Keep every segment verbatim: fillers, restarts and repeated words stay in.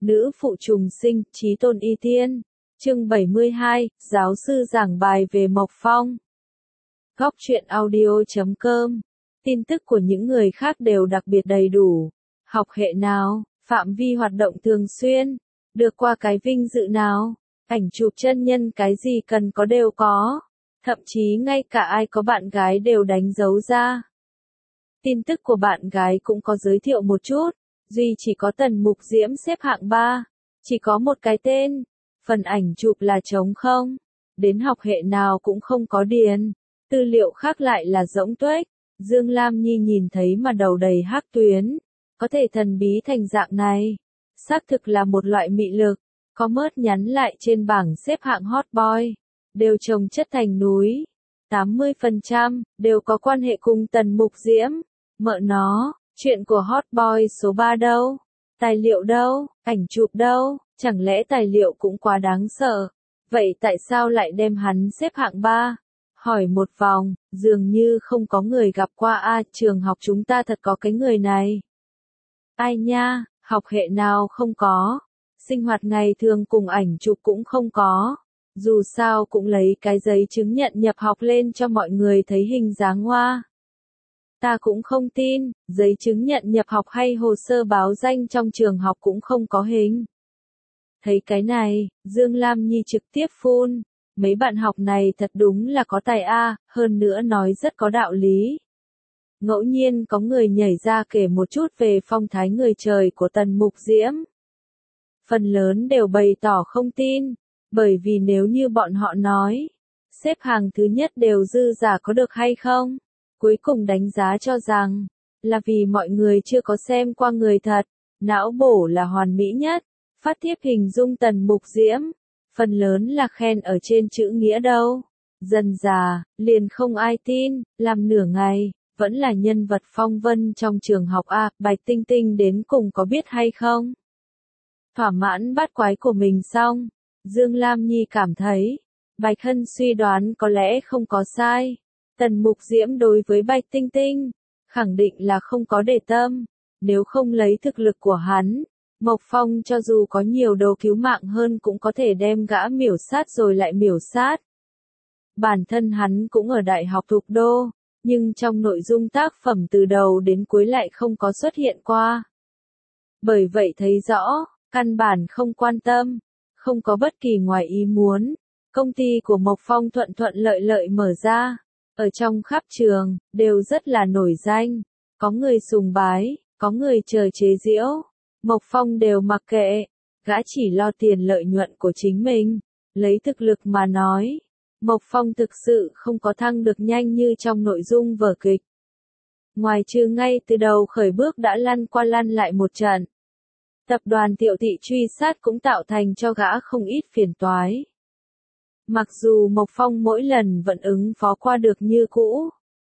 Nữ phụ trùng sinh, chí tôn y tiên. Chương bảy mươi hai, giáo sư giảng bài về Mộc Phong. Góc truyện audio chấm com. Tin tức của những người khác đều đặc biệt đầy đủ. Học hệ nào, phạm vi hoạt động thường xuyên, được qua cái vinh dự nào, ảnh chụp chân nhân cái gì cần có đều có. Thậm chí ngay cả ai có bạn gái đều đánh dấu ra. Tin tức của bạn gái cũng có giới thiệu một chút, duy chỉ có Tần Mục Diễm xếp hạng ba, chỉ có một cái tên, phần ảnh chụp là trống không, đến học hệ nào cũng không có điền, tư liệu khác lại là rỗng tuếch. Dương Lam Nhi nhìn thấy mà đầu đầy hắc tuyến, có thể thần bí thành dạng này, xác thực là một loại mị lực, có mớt nhắn lại trên bảng xếp hạng hot boy, đều chồng chất thành núi, tám mươi phần trăm đều có quan hệ cùng Tần Mục Diễm. Mợ nó, chuyện của hot boy số ba đâu? Tài liệu đâu? Ảnh chụp đâu? Chẳng lẽ tài liệu cũng quá đáng sợ? Vậy tại sao lại đem hắn xếp hạng ba? Hỏi một vòng, dường như không có người gặp qua a, à, trường học chúng ta thật có cái người này. Ai nha, học hệ nào không có? Sinh hoạt ngày thường cùng ảnh chụp cũng không có. Dù sao cũng lấy cái giấy chứng nhận nhập học lên cho mọi người thấy hình dáng hoa. Ta cũng không tin, giấy chứng nhận nhập học hay hồ sơ báo danh trong trường học cũng không có hình. Thấy cái này, Dương Lam Nhi trực tiếp phun, mấy bạn học này thật đúng là có tài a, hơn nữa nói rất có đạo lý. Ngẫu nhiên có người nhảy ra kể một chút về phong thái người trời của Tần Mục Diễm. Phần lớn đều bày tỏ không tin, bởi vì nếu như bọn họ nói, xếp hàng thứ nhất đều dư giả có được hay không? Cuối cùng đánh giá cho rằng, là vì mọi người chưa có xem qua người thật, não bổ là hoàn mỹ nhất, phát thiếp hình dung Tần Mục Diễm, phần lớn là khen ở trên chữ nghĩa đâu. Dần già, liền không ai tin, làm nửa ngày, vẫn là nhân vật phong vân trong trường học a, Bạch Tinh Tinh đến cùng có biết hay không? Thỏa mãn bát quái của mình xong, Dương Lam Nhi cảm thấy, Bạch Hân suy đoán có lẽ không có sai. Tần Mục Diễm đối với Bạch Tinh Tinh, khẳng định là không có để tâm, nếu không lấy thực lực của hắn, Mộc Phong cho dù có nhiều đồ cứu mạng hơn cũng có thể đem gã miểu sát rồi lại miểu sát. Bản thân hắn cũng ở Đại học Thục Đô, nhưng trong nội dung tác phẩm từ đầu đến cuối lại không có xuất hiện qua. Bởi vậy thấy rõ, căn bản không quan tâm, không có bất kỳ ngoài ý muốn, công ty của Mộc Phong thuận thuận lợi lợi mở ra. Ở trong khắp trường, đều rất là nổi danh, có người sùng bái, có người chờ chế giễu, Mộc Phong đều mặc kệ, gã chỉ lo tiền lợi nhuận của chính mình, lấy thực lực mà nói, Mộc Phong thực sự không có thăng được nhanh như trong nội dung vở kịch. Ngoài trừ ngay từ đầu khởi bước đã lăn qua lăn lại một trận, tập đoàn Tiệu Thị truy sát cũng tạo thành cho gã không ít phiền toái. Mặc dù Mộc Phong mỗi lần vẫn ứng phó qua được như cũ,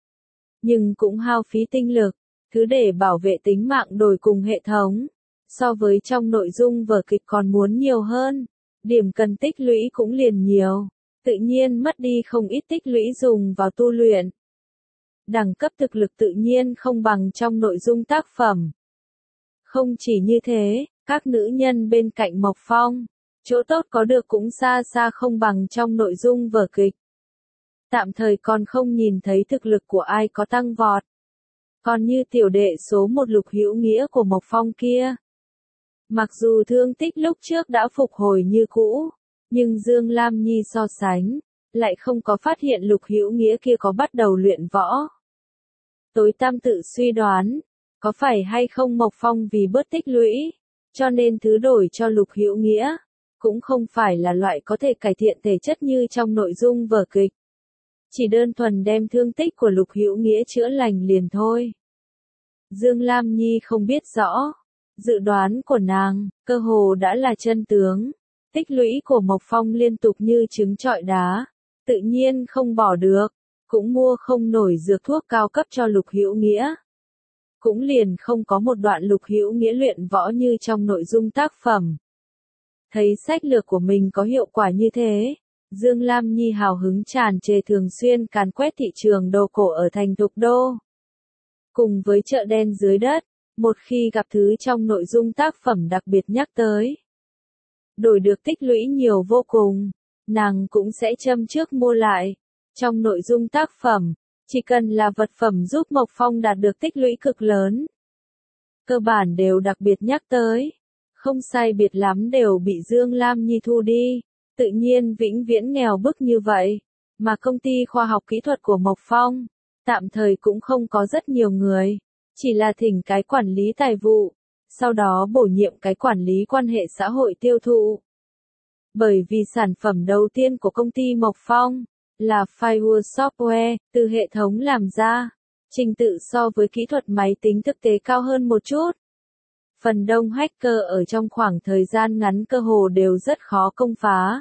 nhưng cũng hao phí tinh lực, thứ để bảo vệ tính mạng đổi cùng hệ thống, so với trong nội dung vở kịch còn muốn nhiều hơn, điểm cần tích lũy cũng liền nhiều, tự nhiên mất đi không ít tích lũy dùng vào tu luyện. Đẳng cấp thực lực tự nhiên không bằng trong nội dung tác phẩm. Không chỉ như thế, các nữ nhân bên cạnh Mộc Phong, chỗ tốt có được cũng xa xa không bằng trong nội dung vở kịch. Tạm thời còn không nhìn thấy thực lực của ai có tăng vọt. Còn như tiểu đệ số một Lục Hữu Nghĩa của Mộc Phong kia. Mặc dù thương tích lúc trước đã phục hồi như cũ, nhưng Dương Lam Nhi so sánh, lại không có phát hiện Lục Hữu Nghĩa kia có bắt đầu luyện võ. Tối tăm tự suy đoán, có phải hay không Mộc Phong vì bớt tích lũy, cho nên thứ đổi cho Lục Hữu Nghĩa, cũng không phải là loại có thể cải thiện thể chất như trong nội dung vở kịch. Chỉ đơn thuần đem thương tích của Lục Hữu Nghĩa chữa lành liền thôi. Dương Lam Nhi không biết rõ, dự đoán của nàng, cơ hồ đã là chân tướng. Tích lũy của Mộc Phong liên tục như trứng trọi đá, tự nhiên không bỏ được, cũng mua không nổi dược thuốc cao cấp cho Lục Hữu Nghĩa. Cũng liền không có một đoạn Lục Hữu Nghĩa luyện võ như trong nội dung tác phẩm. Thấy sách lược của mình có hiệu quả như thế, Dương Lam Nhi hào hứng tràn trề thường xuyên càn quét thị trường đồ cổ ở thành Thục Đô. Cùng với chợ đen dưới đất, một khi gặp thứ trong nội dung tác phẩm đặc biệt nhắc tới, đổi được tích lũy nhiều vô cùng, nàng cũng sẽ châm trước mua lại. Trong nội dung tác phẩm, chỉ cần là vật phẩm giúp Mộc Phong đạt được tích lũy cực lớn, cơ bản đều đặc biệt nhắc tới, không sai biệt lắm đều bị Dương Lam Nhi thu đi, tự nhiên vĩnh viễn nghèo bức như vậy, mà công ty khoa học kỹ thuật của Mộc Phong, tạm thời cũng không có rất nhiều người, chỉ là thỉnh cái quản lý tài vụ, sau đó bổ nhiệm cái quản lý quan hệ xã hội tiêu thụ. Bởi vì sản phẩm đầu tiên của công ty Mộc Phong là Firewall Software, từ hệ thống làm ra, trình tự so với kỹ thuật máy tính thực tế cao hơn một chút. Phần đông hacker ở trong khoảng thời gian ngắn cơ hồ đều rất khó công phá.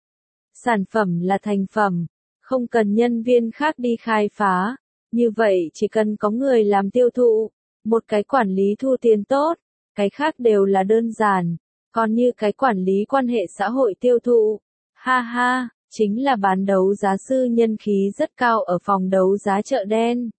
Sản phẩm là thành phẩm, không cần nhân viên khác đi khai phá, như vậy chỉ cần có người làm tiêu thụ, một cái quản lý thu tiền tốt, cái khác đều là đơn giản, còn như cái quản lý quan hệ xã hội tiêu thụ, ha ha, chính là bán đấu giá sư nhân khí rất cao ở phòng đấu giá chợ đen.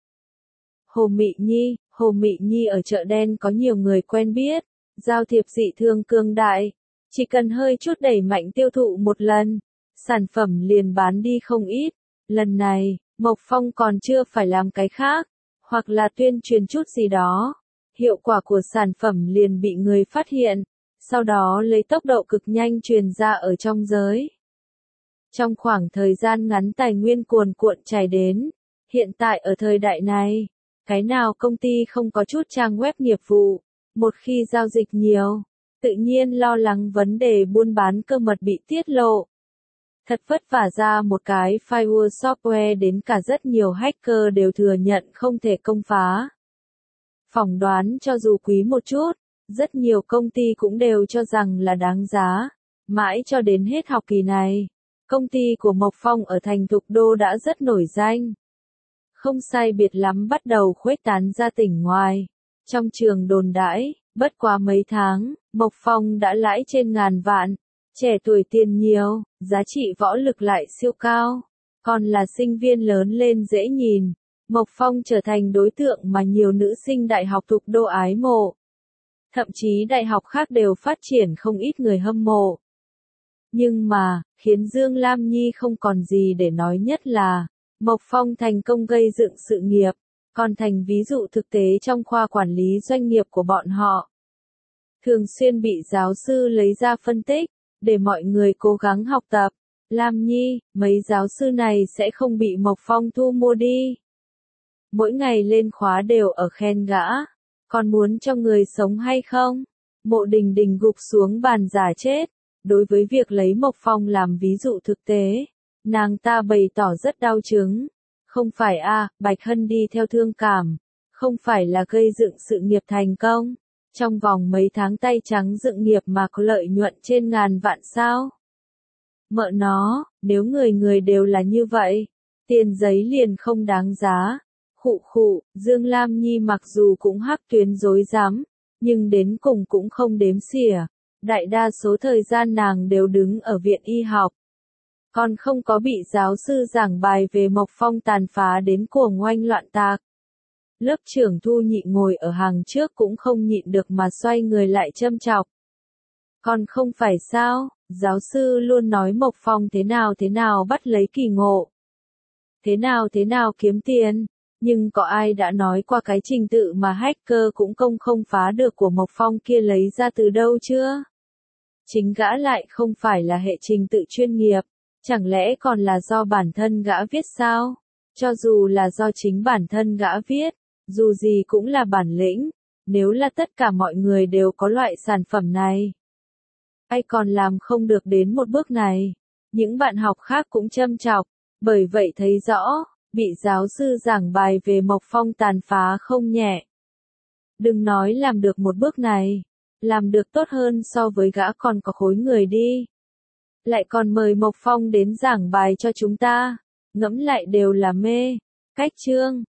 Hồ Mị Nhi, Hồ Mị Nhi ở chợ đen có nhiều người quen biết, giao thiệp dị thường cường đại, chỉ cần hơi chút đẩy mạnh tiêu thụ một lần, sản phẩm liền bán đi không ít. Lần này, Mộc Phong còn chưa phải làm cái khác, hoặc là tuyên truyền chút gì đó, hiệu quả của sản phẩm liền bị người phát hiện, sau đó lấy tốc độ cực nhanh truyền ra ở trong giới. Trong khoảng thời gian ngắn tài nguyên cuồn cuộn chảy đến, hiện tại ở thời đại này, cái nào công ty không có chút trang web nghiệp vụ, một khi giao dịch nhiều, tự nhiên lo lắng vấn đề buôn bán cơ mật bị tiết lộ. Thật vất vả ra một cái firewall software đến cả rất nhiều hacker đều thừa nhận không thể công phá. Phỏng đoán cho dù quý một chút, rất nhiều công ty cũng đều cho rằng là đáng giá. Mãi cho đến hết học kỳ này, công ty của Mộc Phong ở thành Thục Đô đã rất nổi danh. Không sai biệt lắm bắt đầu khuếch tán ra tỉnh ngoài. Trong trường đồn đãi, bất quá mấy tháng, Mộc Phong đã lãi trên ngàn vạn. Trẻ tuổi tiền nhiều, giá trị võ lực lại siêu cao. Còn là sinh viên lớn lên dễ nhìn. Mộc Phong trở thành đối tượng mà nhiều nữ sinh đại học Thục Đô ái mộ. Thậm chí đại học khác đều phát triển không ít người hâm mộ. Nhưng mà, khiến Dương Lam Nhi không còn gì để nói nhất là, Mộc Phong thành công gây dựng sự nghiệp, còn thành ví dụ thực tế trong khoa quản lý doanh nghiệp của bọn họ. Thường xuyên bị giáo sư lấy ra phân tích, để mọi người cố gắng học tập. Lam Nhi, mấy giáo sư này sẽ không bị Mộc Phong thu mua đi. Mỗi ngày lên khóa đều ở khen gã, còn muốn cho người sống hay không? Mộ Đình Đình gục xuống bàn giả chết. Đối với việc lấy Mộc Phong làm ví dụ thực tế, nàng ta bày tỏ rất đau chứng. Không phải a, à, Bạch Hân đi theo thương cảm, không phải là gây dựng sự nghiệp thành công. Trong vòng mấy tháng tay trắng dựng nghiệp mà có lợi nhuận trên ngàn vạn sao? Mợ nó, nếu người người đều là như vậy, tiền giấy liền không đáng giá. Khụ khụ, Dương Lam Nhi mặc dù cũng hắc tuyến dối dám, nhưng đến cùng cũng không đếm xỉa. Đại đa số thời gian nàng đều đứng ở viện y học. Còn không có bị giáo sư giảng bài về Mộc Phong tàn phá đến cuồng oanh loạn tạc. Lớp trưởng Thu Nhị ngồi ở hàng trước cũng không nhịn được mà xoay người lại châm chọc. Còn không phải sao, giáo sư luôn nói Mộc Phong thế nào thế nào bắt lấy kỳ ngộ. Thế nào thế nào kiếm tiền, nhưng có ai đã nói qua cái trình tự mà hacker cũng công không phá được của Mộc Phong kia lấy ra từ đâu chưa? Chính gã lại không phải là hệ trình tự chuyên nghiệp, chẳng lẽ còn là do bản thân gã viết sao? Cho dù là do chính bản thân gã viết, dù gì cũng là bản lĩnh, nếu là tất cả mọi người đều có loại sản phẩm này. Ai còn làm không được đến một bước này? Những bạn học khác cũng châm chọc, bởi vậy thấy rõ, bị giáo sư giảng bài về Mộc Phong tàn phá không nhẹ. Đừng nói làm được một bước này, làm được tốt hơn so với gã còn có khối người đi. Lại còn mời Mộc Phong đến giảng bài cho chúng ta, ngẫm lại đều là mê. Cách chương